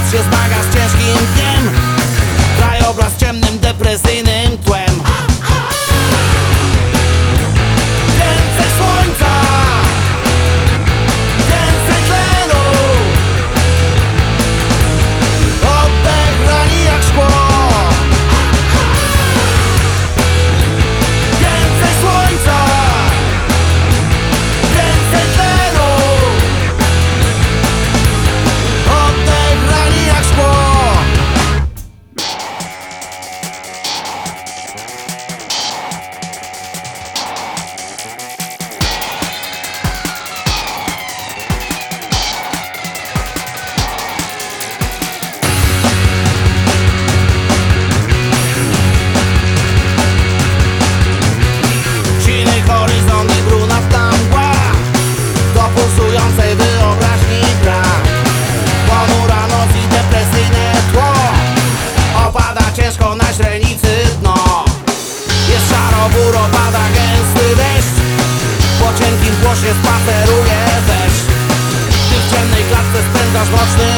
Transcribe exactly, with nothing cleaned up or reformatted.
Noc się zmaga z ciężkim dniem, krajobraz ciemnym, depresyjnym tłem. Więcej słońca, więcej tlenu, oddech rani jak szkło. Więcej słońca, więcej tlenu, oddech rani jak szkło. Horyzont i brunatna mgła, do pulsującej wyobraźni brak. Ponura noc i depresyjne tło, opada ciężko na źrenicy dno. Jest szaro, buro, pada gęsty deszcz, po cienkim płosie spaceruje deszcz. Ty w ciemnej klatce spędzasz mroczny